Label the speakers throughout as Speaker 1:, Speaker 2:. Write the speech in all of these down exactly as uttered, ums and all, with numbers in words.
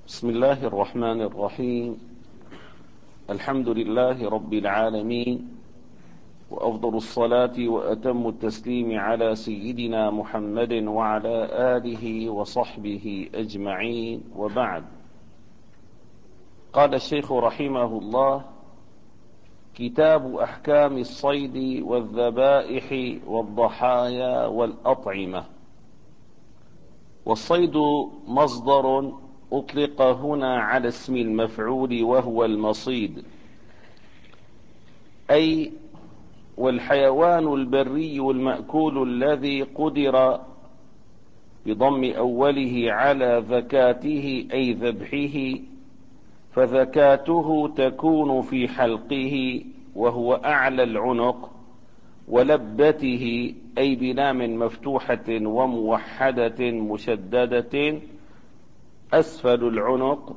Speaker 1: بسم الله الرحمن الرحيم. الحمد لله رب العالمين، وأفضل الصلاة وأتم التسليم على سيدنا محمد وعلى آله وصحبه أجمعين، وبعد. قال الشيخ رحمه الله: كتاب أحكام الصيد والذبائح والضحايا والأطعمة. والصيد مصدر أطلق هنا على اسم المفعول وهو المصيد، أي والحيوان البري المأكول الذي قدر بضم أوله على ذكاته أي ذبحه، فذكاته تكون في حلقه وهو أعلى العنق، ولبته أي بلام مفتوحة وموحدة مشددة أسفل العنق،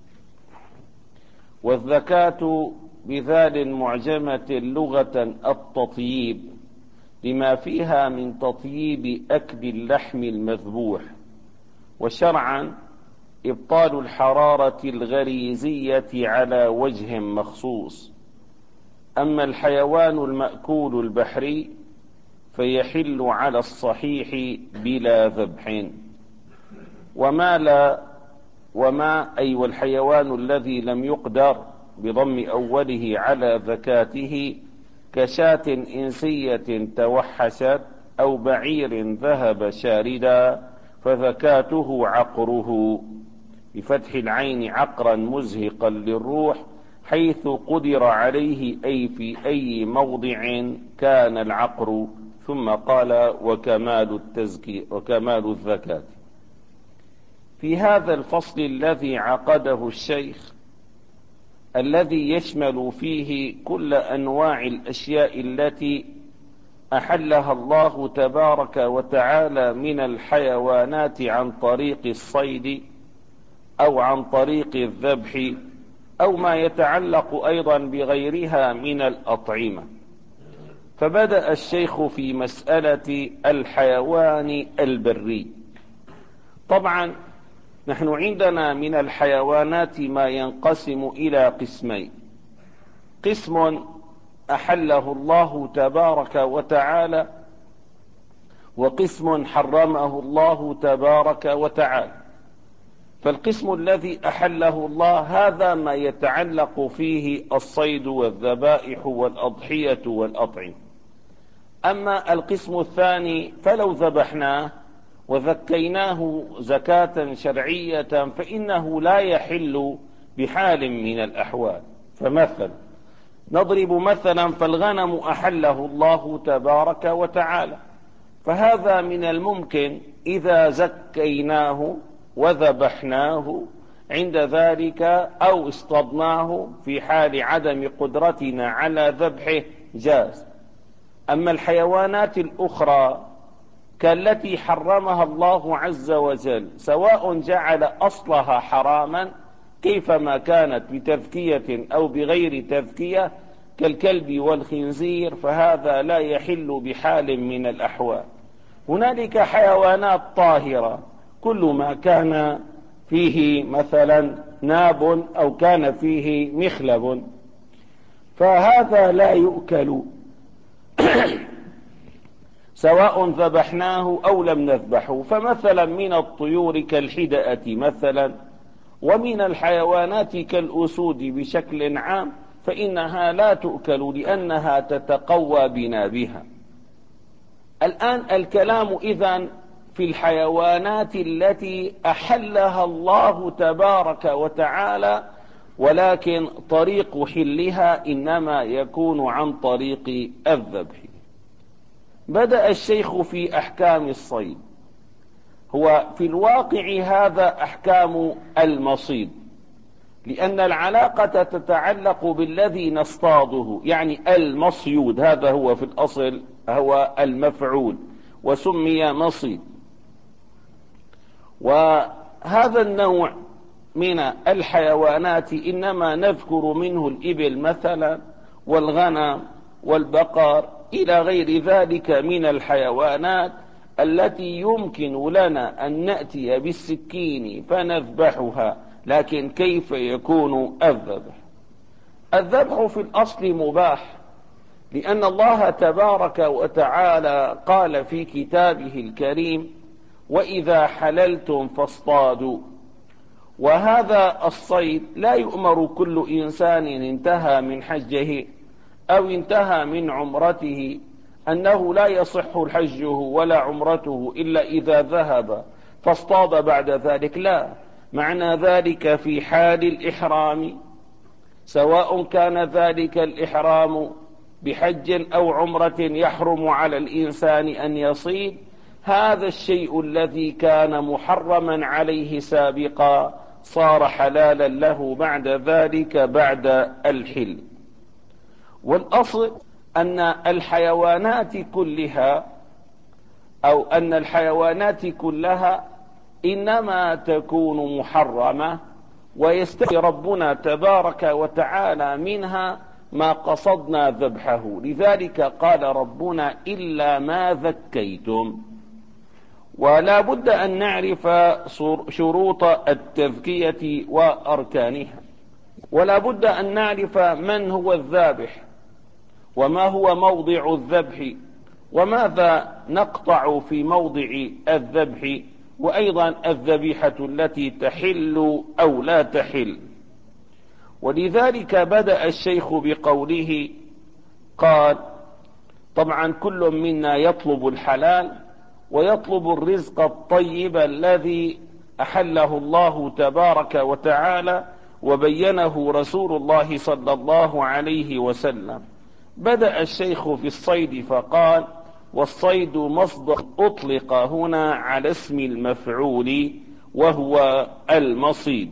Speaker 1: والذكاة بذال معجمة لغة التطييب لما فيها من تطييب أكل اللحم المذبوح، وشرعا إبطال الحرارة الغريزية على وجه مخصوص. أما الحيوان المأكول البحري فيحل على الصحيح بلا ذبح. وما لا وما أي والحيوان الذي لم يقدر بضم أوله على ذكاته كشاة إنسية توحشت أو بعير ذهب شاردا، فذكاته عقره بفتح العين عقرا مزهقا للروح، حيث قدر عليه أي في أي موضع كان العقر. ثم قال: وكمال التزكي وكمال الذكاة. في هذا الفصل الذي عقده الشيخ، الذي يشمل فيه كل أنواع الأشياء التي أحلها الله تبارك وتعالى من الحيوانات عن طريق الصيد أو عن طريق الذبح، أو ما يتعلق أيضا بغيرها من الأطعمة، فبدأ الشيخ في مسألة الحيوان البري. طبعا نحن عندنا من الحيوانات ما ينقسم إلى قسمين: قسم أحله الله تبارك وتعالى، وقسم حرمه الله تبارك وتعالى. فالقسم الذي أحله الله هذا ما يتعلق فيه الصيد والذبائح والأضحية والأطعمة. أما القسم الثاني فلو ذبحناه وذكيناه زكاة شرعية فإنه لا يحل بحال من الأحوال. فمثل نضرب مثلا: فالغنم أحله الله تبارك وتعالى، فهذا من الممكن إذا زكيناه وذبحناه عند ذلك أو اصطدناه في حال عدم قدرتنا على ذبحه جاز. أما الحيوانات الأخرى كالتي حرمها الله عز وجل، سواء جعل أصلها حراما كيفما كانت بتذكية أو بغير تذكية كالكلب والخنزير، فهذا لا يحل بحال من الأحوال. هنالك حيوانات طاهرة، كل ما كان فيه مثلا ناب أو كان فيه مخلب فهذا لا يؤكل سواء ذبحناه أو لم نذبحه. فمثلا من الطيور كالحدأة مثلا، ومن الحيوانات كالأسود بشكل عام، فإنها لا تؤكل لأنها تتقوى بنابها. الآن الكلام إذن في الحيوانات التي أحلها الله تبارك وتعالى، ولكن طريق حلها إنما يكون عن طريق الذبح. بدأ الشيخ في أحكام الصيد. هو في الواقع هذا أحكام المصيد، لأن العلاقة تتعلق بالذي نصطاده، يعني المصيود هذا هو في الأصل هو المفعول وسمي مصيد. وهذا النوع من الحيوانات إنما نذكر منه الإبل مثلا والغنم والبقر إلى غير ذلك من الحيوانات التي يمكن لنا أن نأتي بالسكين فنذبحها لكن كيف يكون الذبح؟ الذبح في الأصل مباح، لأن الله تبارك وتعالى قال في كتابه الكريم: وإذا حللتم فاصطادوا. وهذا الصيد لا يؤمر كل إنسان انتهى من حجه أو انتهى من عمرته أنه لا يصح حجه ولا عمرته إلا إذا ذهب فاصطاد بعد ذلك. لا، معنى ذلك في حال الإحرام، سواء كان ذلك الإحرام بحج أو عمرة يحرم على الإنسان أن يصيد، هذا الشيء الذي كان محرما عليه سابقا صار حلالا له بعد ذلك بعد الحل. والأصل أن الحيوانات كلها أو أن الحيوانات كلها إنما تكون محرمة، ويستثني ربنا تبارك وتعالى منها ما قصدنا ذبحه. لذلك قال ربنا: إلا ما ذكيتم. ولا بد أن نعرف شروط التذكية وأركانها، ولا بد أن نعرف من هو الذابح، وما هو موضع الذبح، وماذا نقطع في موضع الذبح، وأيضا الذبيحة التي تحل أو لا تحل. ولذلك بدأ الشيخ بقوله، قال: طبعا كل منا يطلب الحلال ويطلب الرزق الطيب الذي أحله الله تبارك وتعالى وبينه رسول الله صلى الله عليه وسلم. بدأ الشيخ في الصيد فقال: والصيد مصدر أطلق هنا على اسم المفعول وهو المصيد.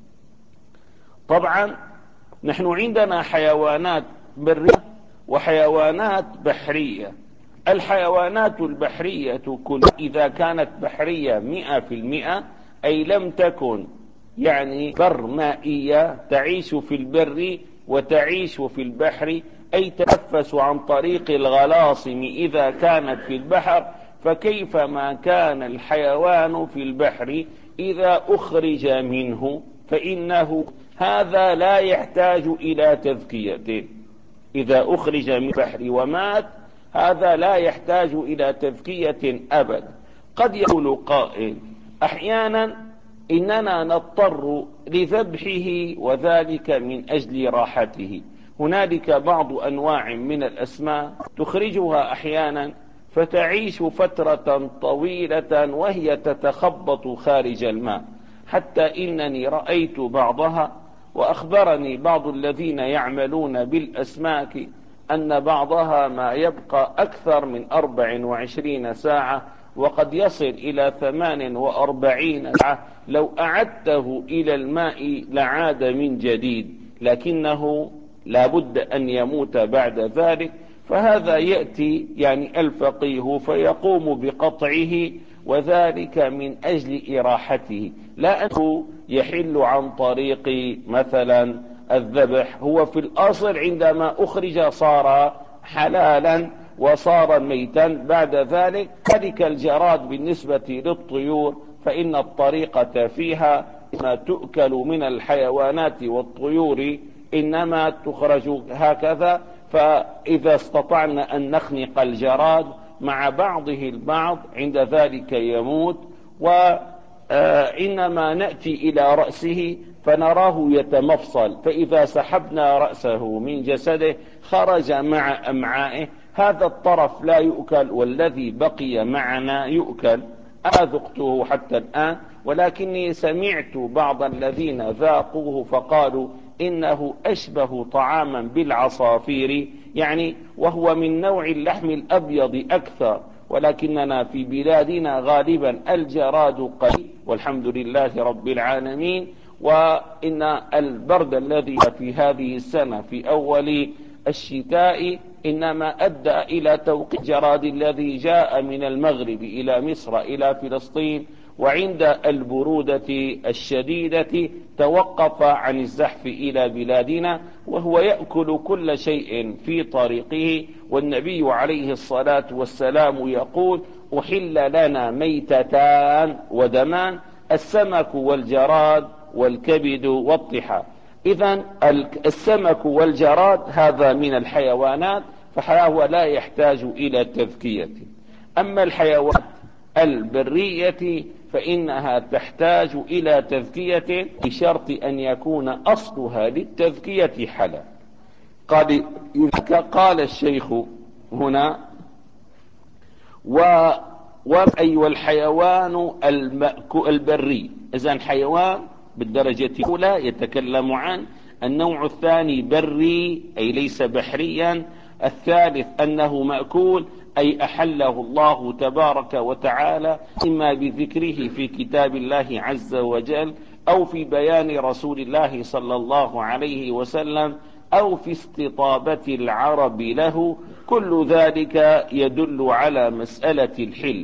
Speaker 1: طبعا نحن عندنا حيوانات برية وحيوانات بحرية. الحيوانات البحرية كلها إذا كانت بحرية مئة في المئة، أي لم تكن يعني برمائية تعيش في البر وتعيش في البحر، أي تنفس عن طريق الغلاصم إذا كانت في البحر، فكيف ما كان الحيوان في البحر إذا أخرج منه فإنه هذا لا يحتاج إلى تذكية. إذا أخرج من البحر ومات هذا لا يحتاج إلى تذكية أبدا. قد يقول قائل: أحيانا إننا نضطر لذبحه وذلك من أجل راحته. هنالك بعض أنواع من الأسماك تخرجها أحيانا فتعيش فترة طويلة وهي تتخبط خارج الماء، حتى إنني رأيت بعضها، وأخبرني بعض الذين يعملون بالأسماك أن بعضها ما يبقى أكثر من أربع وعشرين ساعة، وقد يصل إلى ثمان وأربعين ساعة لو أعدته إلى الماء لعاد من جديد، لكنه لا بد أن يموت بعد ذلك. فهذا يأتي يعني الفقيه فيقوم بقطعه، وذلك من أجل إراحته، لا أنه يحل عن طريق مثلا الذبح. هو في الأصل عندما أخرج صار حلالا وصار ميتا بعد ذلك. ذلك الجراد بالنسبة للطيور فإن الطريقة فيها ما تؤكل من الحيوانات والطيور إنما تخرج هكذا. فإذا استطعنا أن نخنق الجراد مع بعضه البعض عند ذلك يموت، وإنما نأتي إلى رأسه فنراه يتمفصل، فإذا سحبنا رأسه من جسده خرج مع أمعائه. هذا الطرف لا يؤكل والذي بقي معنا يؤكل. أنا ذقته حتى الآن، ولكني سمعت بعض الذين ذاقوه فقالوا إنه أشبه طعاما بالعصافير، يعني وهو من نوع اللحم الأبيض أكثر، ولكننا في بلادنا غالبا الجراد قليل والحمد لله رب العالمين. وإن البرد الذي في هذه السنة في أول الشتاء إنما أدى إلى توقيع الجراد الذي جاء من المغرب إلى مصر إلى فلسطين، وعند البرودة الشديدة توقف عن الزحف إلى بلادنا، وهو يأكل كل شيء في طريقه. والنبي عليه الصلاة والسلام يقول: أحل لنا ميتتان ودمان، السمك والجراد والكبد والطحال. إذن السمك والجراد هذا من الحيوانات، فهو لا يحتاج إلى تذكية. أما الحيوانات البرية فإنها تحتاج إلى تذكية بشرط أن يكون أصلها للتذكية حلال. قال, قال الشيخ هنا: و وأي والحيوان البري. إذن حيوان بالدرجة الأولى يتكلم عن النوع الثاني بري أي ليس بحريا، الثالث أنه مأكول أي أحله الله تبارك وتعالى إما بذكره في كتاب الله عز وجل أو في بيان رسول الله صلى الله عليه وسلم أو في استطابة العرب له، كل ذلك يدل على مسألة الحل.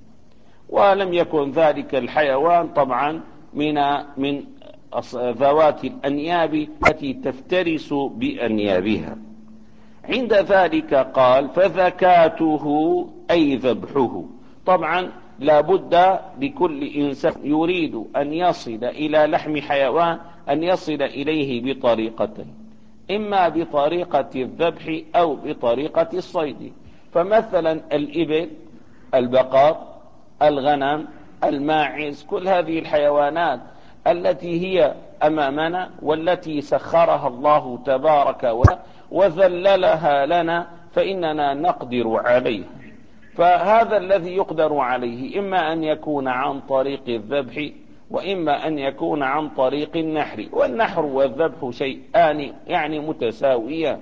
Speaker 1: ولم يكن ذلك الحيوان طبعا من من ذوات الأنياب التي تفترس بأنيابها. عند ذلك قال: فذكاته أي ذبحه. طبعا لا بد لكل إنسان يريد أن يصل إلى لحم حيوان أن يصل إليه بطريقتين: إما بطريقة الذبح أو بطريقة الصيد. فمثلا الإبل، البقر، الغنم، الماعز، كل هذه الحيوانات التي هي أمامنا والتي سخرها الله تبارك وتعالى وذللها لنا فإننا نقدر عليها. فهذا الذي يقدر عليه إما أن يكون عن طريق الذبح وإما أن يكون عن طريق النحر، والنحر والذبح شيئان يعني متساويان.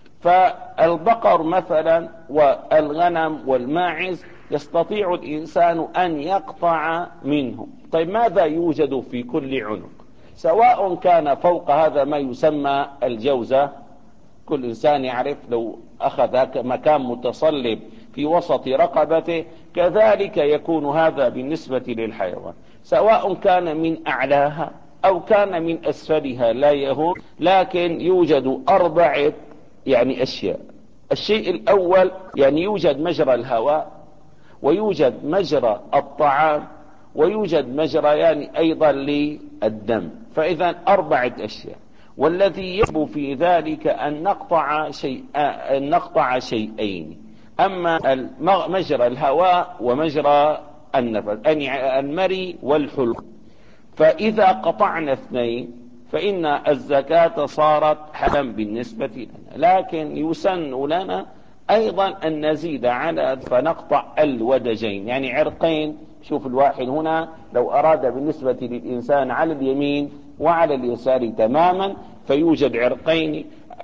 Speaker 1: فالبقر مثلا والغنم والماعز يستطيع الإنسان أن يقطع منهم. طيب ماذا يوجد في كل عنق؟ سواء كان فوق هذا ما يسمى الجوزة، كل إنسان يعرف لو أخذ مكان متصلب في وسط رقبته، كذلك يكون هذا بالنسبة للحيوان، سواء كان من أعلاها أو كان من أسفلها لا يهون. لكن يوجد أربعة يعني أشياء. الشيء الأول يعني يوجد مجرى الهواء، ويوجد مجرى الطعام، ويوجد مجريان يعني أيضا للدم. فإذا أربعة أشياء، والذي يجب في ذلك أن نقطع شيء أن نقطع شيئين: أما مجرى الهواء ومجرى النفس، يعني المري والحلق. فإذا قطعنا اثنين فإن الزكاة صارت حلالا بالنسبة لنا. لكن يسن لنا أيضا أن نزيد على فنقطع الودجين، يعني عرقين. شوف الواحد هنا لو أراد بالنسبة للإنسان على اليمين وعلى اليسار تماما فيوجد عرقين،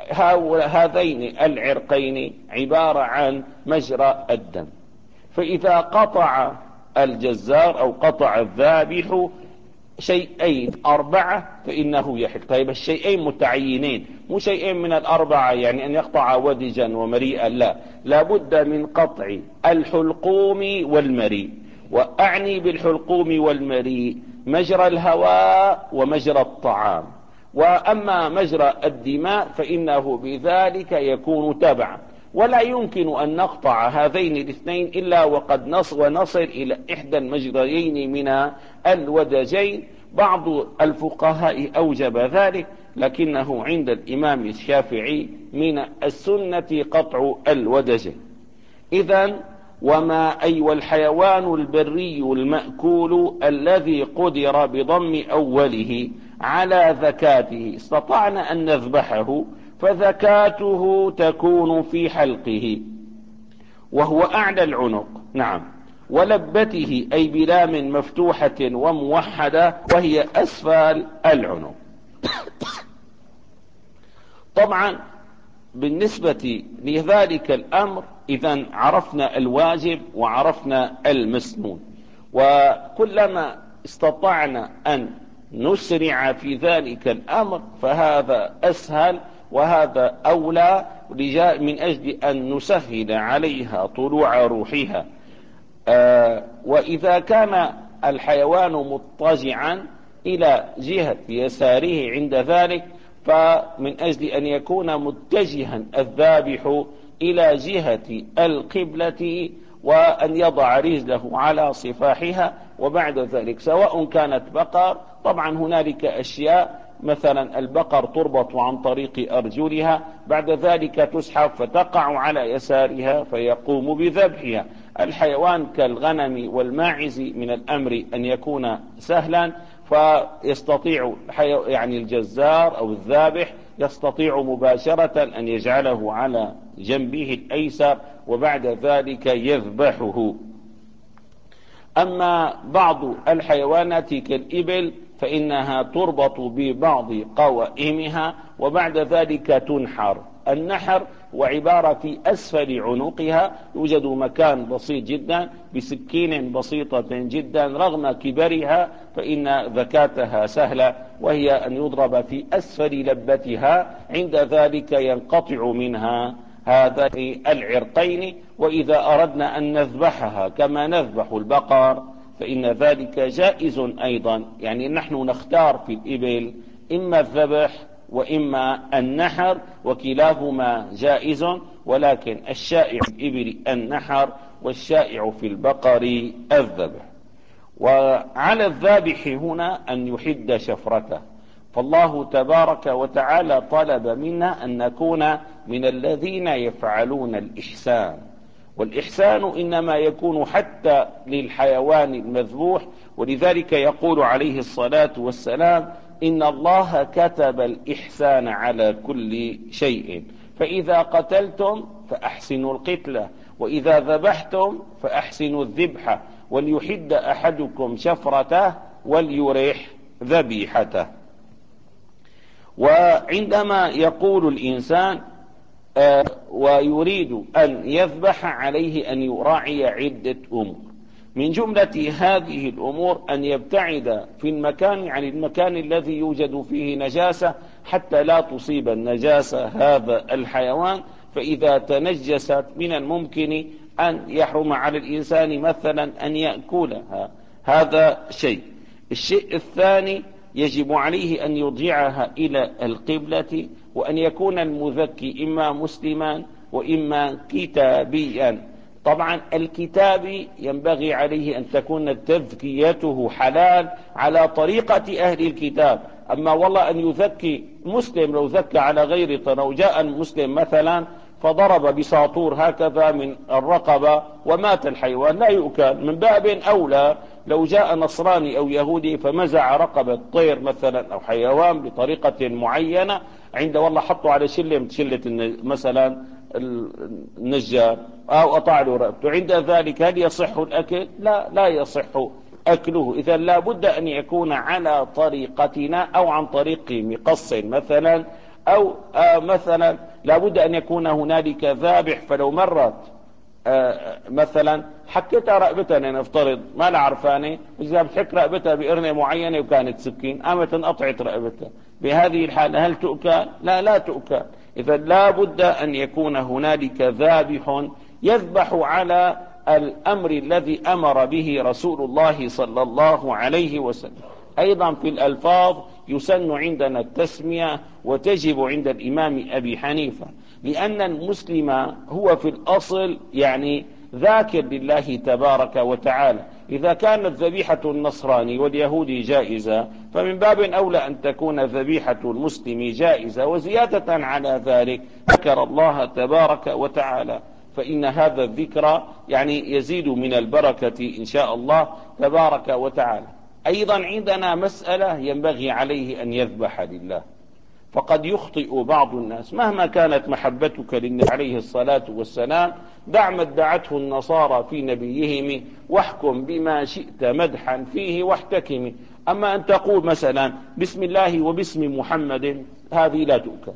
Speaker 1: هذين العرقين عبارة عن مجرى الدم. فإذا قطع الجزار أو قطع الذابح شيئين أربعة فإنه يحل. طيب الشيئين متعينين، مو شيئين من الأربعة يعني أن يقطع ودجا ومريئا، لا، لابد من قطع الحلقوم والمريء. وأعني بالحلقوم والمريء مجرى الهواء ومجرى الطعام. وأما مجرى الدماء فإنه بذلك يكون تبعا، ولا يمكن أن نقطع هذين الاثنين إلا وقد نصل ونصل إلى إحدى المجريين من الودجين. بعض الفقهاء أوجب ذلك، لكنه عند الإمام الشافعي من السنة قطع الودجين. إذن وما أي والحيوان البري المأكول الذي قدر بضم أوله على ذكاته استطعنا أن نذبحه، فذكاته تكون في حلقه وهو أعلى العنق، نعم، ولبته أي بلام مفتوحة وموحدة وهي أسفل العنق. طبعا بالنسبة لذلك الأمر إذن عرفنا الواجب وعرفنا المسنون، وكلما استطعنا أن نسرع في ذلك الأمر فهذا أسهل وهذا أولى، من أجل أن نسهل عليها طلوع روحها. آه وإذا كان الحيوان مضطجعا إلى جهة يساره عند ذلك، فمن أجل أن يكون متجها الذابح إلى جهة القبلة وأن يضع رجله على صفاحها، وبعد ذلك سواء كانت بقر، طبعا هنالك أشياء مثلا البقر تربط عن طريق أرجلها، بعد ذلك تسحب فتقع على يسارها فيقوم بذبحها. الحيوان كالغنم والماعز من الأمر أن يكون سهلا، فيستطيع يعني الجزار أو الذابح يستطيع مباشرة أن يجعله على جنبه الأيسر وبعد ذلك يذبحه. أما بعض الحيوانات كالإبل فإنها تربط ببعض قوائمها وبعد ذلك تنحر. النحر وعبارة في أسفل عنقها يوجد مكان بسيط جدا بسكين بسيطة جدا، رغم كبرها فإن ذكاتها سهلة، وهي أن يضرب في أسفل لبتها، عند ذلك ينقطع منها هذين العرقين. وإذا أردنا أن نذبحها كما نذبح البقر فإن ذلك جائز أيضا. يعني نحن نختار في الإبل إما الذبح وإما النحر، وكلاهما جائز، ولكن الشائع في الإبل النحر والشائع في البقر الذبح. وعلى الذابح هنا أن يحد شفرته، فالله تبارك وتعالى طلب منا أن نكون من الذين يفعلون الإحسان، والإحسان إنما يكون حتى للحيوان المذبوح. ولذلك يقول عليه الصلاة والسلام: إن الله كتب الإحسان على كل شيء، فإذا قتلتم فأحسنوا القتلة، وإذا ذبحتم فأحسنوا الذبحة، وليحد أحدكم شفرته وليريح ذبيحته. وعندما يقول الإنسان آه ويريد أن يذبح عليه أن يراعي عدة أمور، من جملة هذه الأمور أن يبتعد في المكان عن المكان الذي يوجد فيه نجاسة حتى لا تصيب النجاسة هذا الحيوان، فإذا تنجست من الممكن أن يحرم على الإنسان مثلا أن يأكلها. هذا شيء. الشيء الثاني يجب عليه أن يرجعها إلى القبلة، وأن يكون المذكي إما مسلما وإما كتابيا. طبعا الكتابي ينبغي عليه أن تكون تذكيته حلال على طريقة أهل الكتاب. أما والله أن يذكي مسلم، لو ذكى على غير طريقة، جاء المسلم مثلا فضرب بساطور هكذا من الرقبة ومات الحيوان لا يؤكل، من باب أولى لو جاء نصراني أو يهودي فمزع رقبة طير مثلا أو حيوان بطريقة معينة، عند والله حطوا على شلة شلة مثلا النجار أو قطع له رقبته، عند ذلك هل يصح الأكل؟ لا، لا يصح أكله. إذا لا بد أن يكون على طريقتنا أو عن طريق مقص مثلا، أو آه مثلا لا بد أن يكون هنالك ذابح. فلو مرت آه مثلا حكتها رقبتها، نفترض ما لا عرفاني، إذا بتحك رقبتها بقرنة معينة وكانت سكين قامت انقطعت رقبتها، بهذه الحالة هل تؤكل؟ لا، لا تؤكل. إذا لا بد أن يكون هنالك ذابح يذبح على الأمر الذي أمر به رسول الله صلى الله عليه وسلم. أيضا في الألفاظ يسن عندنا التسمية، وتجب عند الإمام أبي حنيفة، لأن المسلم هو في الأصل يعني ذاكر لله تبارك وتعالى. إذا كانت ذبيحة النصراني واليهودي جائزة، فمن باب أولى أن تكون ذبيحة المسلم جائزة. وزيادة على ذلك ذكر الله تبارك وتعالى، فإن هذا الذكر يعني يزيد من البركة إن شاء الله تبارك وتعالى. أيضا عندنا مسألة ينبغي عليه أن يذبح لله، فقد يخطئ بعض الناس مهما كانت محبتك للنبي عليه الصلاة والسلام، دع ما ادعته النصارى في نبيهم واحكم بما شئت مدحا فيه واحتكم. أما أن تقول مثلا بسم الله وباسم محمد، هذه لا تؤكل.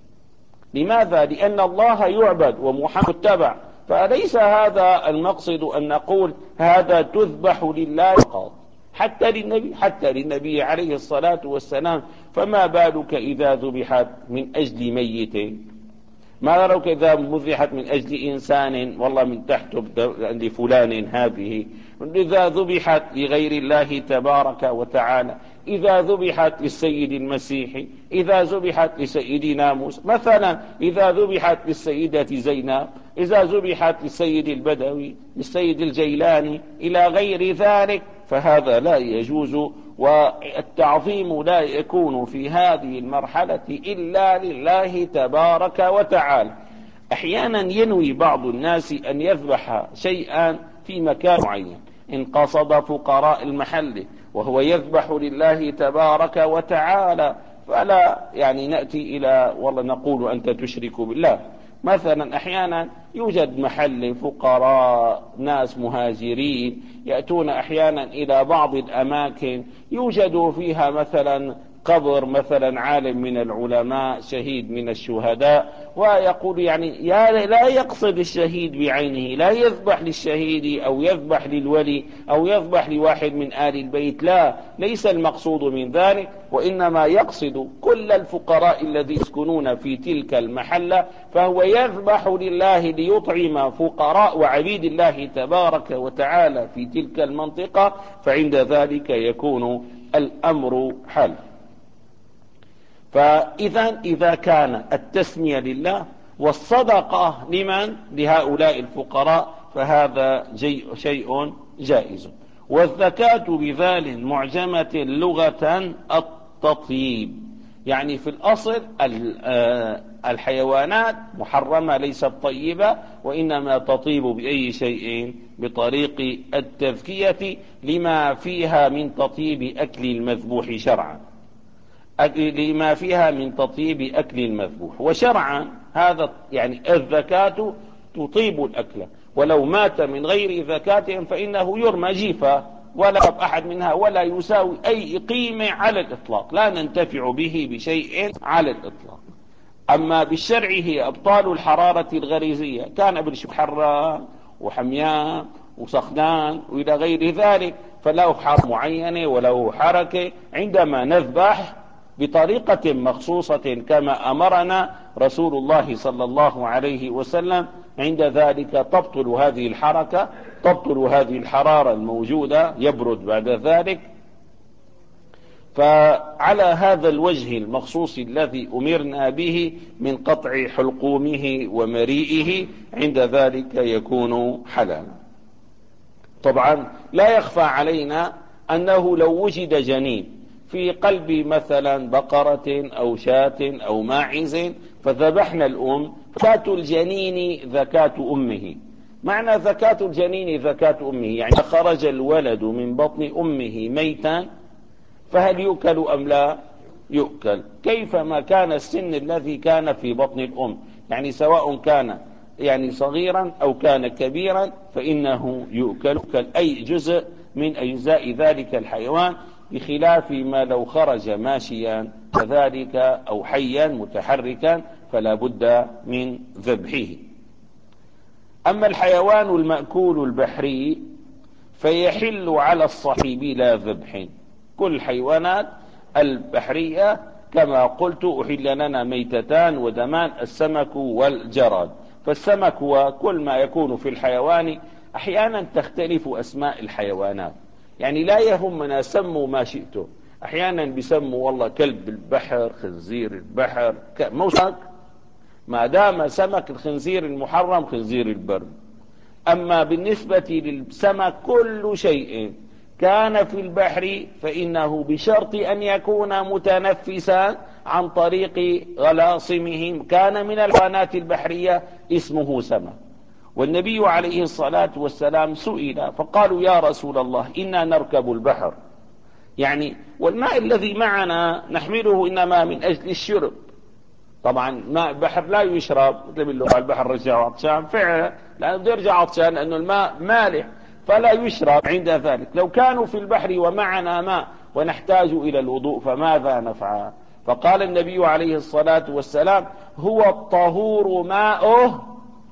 Speaker 1: لماذا؟ لأن الله يعبد ومحمد تبع، فليس هذا المقصد أن نقول هذا تذبح لله فقط، حتى للنبي حتى للنبي عليه الصلاة والسلام. فما بالك إذا ذبحت من أجل ميت؟ ما بالك إذا ذبحت من أجل إنسان والله من تحت لفلان هذه؟ إذا ذبحت لغير الله تبارك وتعالى إذا ذبحت للسيد المسيحي، إذا ذبحت لسيدنا موسى مثلا، إذا ذبحت للسيدة زينب، إذا ذبحت للسيد البدوي، للسيد الجيلاني، إلى غير ذلك، فهذا لا يجوز. والتعظيم لا يكون في هذه المرحلة إلا لله تبارك وتعالى. أحيانا ينوي بعض الناس أن يذبح شيئا في مكان معين، إن قصد فقراء المحل وهو يذبح لله تبارك وتعالى، فلا يعني نأتي إلى والله نقول أنت تشرك بالله. مثلا أحيانا يوجد محل فقراء، ناس مهاجرين يأتون أحيانا إلى بعض الأماكن يوجد فيها مثلا قبر مثلا عالم من العلماء، شهيد من الشهداء، ويقول يعني يا لا يقصد الشهيد بعينه، لا يذبح للشهيد أو يذبح للولي أو يذبح لواحد من آل البيت، لا، ليس المقصود من ذلك، وإنما يقصد كل الفقراء الذي يسكنون في تلك المحلة، فهو يذبح لله ليطعم فقراء وعبيد الله تبارك وتعالى في تلك المنطقة، فعند ذلك يكون الأمر حل. فإذا إذا كان التسمية لله والصدقة لمن؟ لهؤلاء الفقراء، فهذا شيء جائز. والزكاة بذال معجمة لغة التطيب، يعني في الأصل الحيوانات محرمة ليست طيبة، وإنما تطيب بأي شيء؟ بطريق التذكية لما فيها من تطيب أكل المذبوح شرعا، لما فيها من تطيب أكل المذبوح. وشرعا هذا يعني الزكاة تطيب الأكل، ولو مات من غير زكاة فإنه يرمى جيفا ولا يبقى أحد منها، ولا يساوي أي قيمة على الإطلاق، لا ننتفع به بشيء على الإطلاق. أما بالشرع هي أبطال الحرارة الغريزية، كان ابن حران وحميان وسخنان وإلى غير ذلك، فله حركة معينة وله حركة عندما نذبح بطريقة مخصوصة كما أمرنا رسول الله صلى الله عليه وسلم، عند ذلك تبطل هذه الحركة، تبطل هذه الحرارة الموجودة، يبرد بعد ذلك. فعلى هذا الوجه المخصوص الذي أمرنا به من قطع حلقومه ومريئه، عند ذلك يكون حلالا. طبعا لا يخفى علينا أنه لو وجد جنين في قلب مثلا بقرة أو شاة أو ماعز فذبحنا الأم، زكاة الجنين زكاة أمه. معنى زكاة الجنين زكاة أمه يعني خرج الولد من بطن أمه ميتا، فهل يؤكل أم لا؟ يؤكل، كيفما كان السن الذي كان في بطن الأم، يعني سواء كان يعني صغيرا أو كان كبيرا فإنه يؤكل أي جزء من أجزاء ذلك الحيوان، بخلاف ما لو خرج ماشيا كذلك أو حيا متحركا فلا بد من ذبحه. أما الحيوان المأكول البحري فيحل على الصحيح بلا ذبح. كل الحيوانات البحرية كما قلت أحل لنا ميتتان ودمان، السمك والجراد. فالسمك هو كل ما يكون في الحيوان. أحيانا تختلف أسماء الحيوانات، يعني لا يهمنا سموا ما شئتم، أحيانا بيسموا والله كلب البحر، خنزير البحر، موسك، ما دام سمك الخنزير المحرم خنزير البر. أما بالنسبة للسمك كل شيء كان في البحر فإنه بشرط أن يكون متنفسا عن طريق غلاصمه كان من الحيوانات البحرية اسمه سمك. والنبي عليه الصلاة والسلام سئل فقالوا يا رسول الله إنا نركب البحر، يعني والماء الذي معنا نحمله إنما من أجل الشرب. طبعا ماء البحر لا يشرب، مثل باللغة البحر رجع عطشان فعلا، لأنه بده يرجع عطشان لأنه الماء مالح فلا يشرب. عند ذلك لو كانوا في البحر ومعنا ماء ونحتاج إلى الوضوء فماذا نفعل؟ فقال النبي عليه الصلاة والسلام هو الطهور ماؤه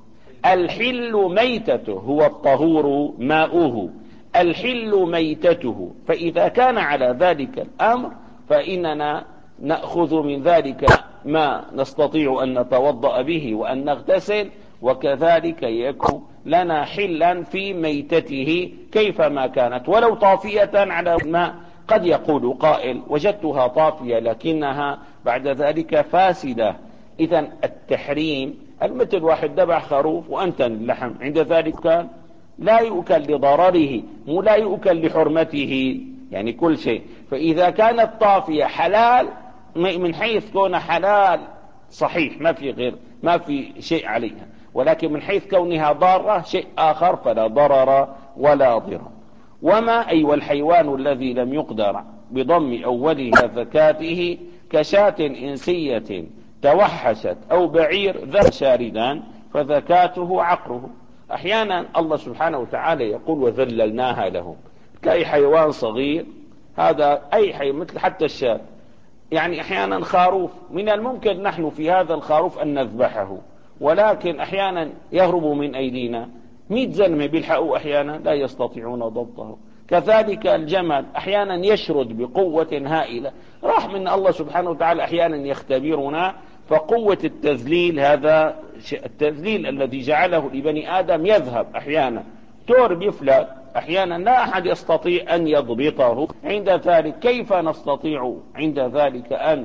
Speaker 1: الحل ميتته، هو الطهور ماؤه الحل ميتته. فإذا كان على ذلك الأمر فإننا نأخذ من ذلك ما نستطيع أن نتوضأ به وأن نغتسل، وكذلك يكون لنا حلا في ميتته كيفما كانت، ولو طافية على الماء قد يقول قائل وجدتها طافية لكنها بعد ذلك فاسدة، إذن التحريم مثل واحد ذبح خروف وأنتن اللحم، عند ذلك كان لا يؤكل لضرره مو لا يؤكل لحرمته، يعني كل شيء. فإذا كانت طافية حلال من حيث كون حلال صحيح ما في غير ما في شيء عليها، ولكن من حيث كونها ضارة شيء آخر فلا ضرر ولا ضرر. وما أي والحيوان الذي لم يقدر بضم أوله زكاته كشاة إنسية توحشت أو بعير ذا شاردان فزكاته عقره. أحيانا الله سبحانه وتعالى يقول وذللناها لهم، كأي حيوان صغير، هذا أي حي مثل حتى الشاة، يعني أحيانا خروف من الممكن نحن في هذا الخروف أن نذبحه، ولكن أحيانا يهرب من أيدينا، مئة زلمة بيلحقوا أحيانا لا يستطيعون ضبطه. كذلك الجمل أحيانا يشرد بقوة هائلة، راح من الله سبحانه وتعالى أحيانا يختبرنا، فقوة التذليل هذا التذليل الذي جعله لبني آدم يذهب أحيانا، تور بيفلت أحيانا لا أحد يستطيع أن يضبطه. عند ذلك كيف نستطيع عند ذلك أن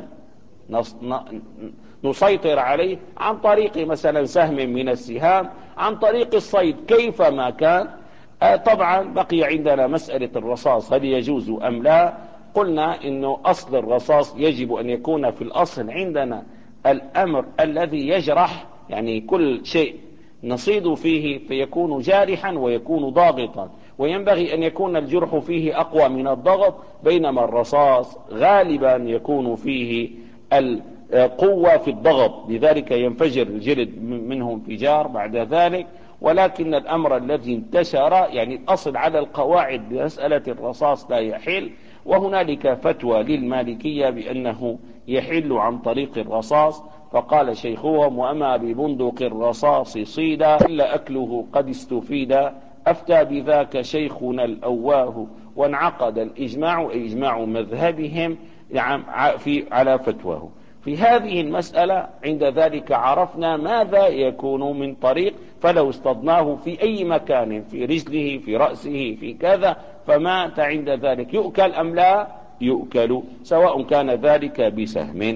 Speaker 1: نسيطر عليه؟ عن طريق مثلا سهم من السهام، عن طريق الصيد كيفما كان. طبعا بقي عندنا مسألة الرصاص هل يجوز أم لا؟ قلنا إنه أصل الرصاص يجب أن يكون في الأصل عندنا الأمر الذي يجرح، يعني كل شيء نصيد فيه فيكون جارحا ويكون ضاغطا، وينبغي أن يكون الجرح فيه أقوى من الضغط، بينما الرصاص غالبا يكون فيه القوة في الضغط، لذلك ينفجر الجلد منه انفجار بعد ذلك. ولكن الأمر الذي انتشر يعني الأصل على القواعد بمسألة الرصاص لا يحل، وهنالك فتوى للمالكية بأنه يحل عن طريق الرصاص، فقال شيخهم وأما ببندق الرصاص صيدا إلا أكله قد استفيد، أفتى بذاك شيخنا الأواه وانعقد الإجماع إجماع مذهبهم في على فتواه. في هذه المسألة عند ذلك عرفنا ماذا يكون من طريق، فلو اصطدناه في أي مكان في رجله في رأسه في كذا فمات عند ذلك يؤكل أم لا يؤكل، سواء كان ذلك بسهم.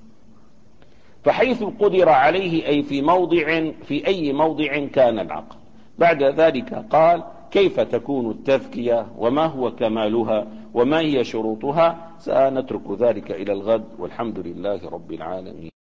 Speaker 1: فحيث قدر عليه أي في موضع في أي موضع كان العقل. بعد ذلك قال كيف تكون التذكية وما هو كمالها وما هي شروطها، سنترك ذلك إلى الغد، والحمد لله رب العالمين.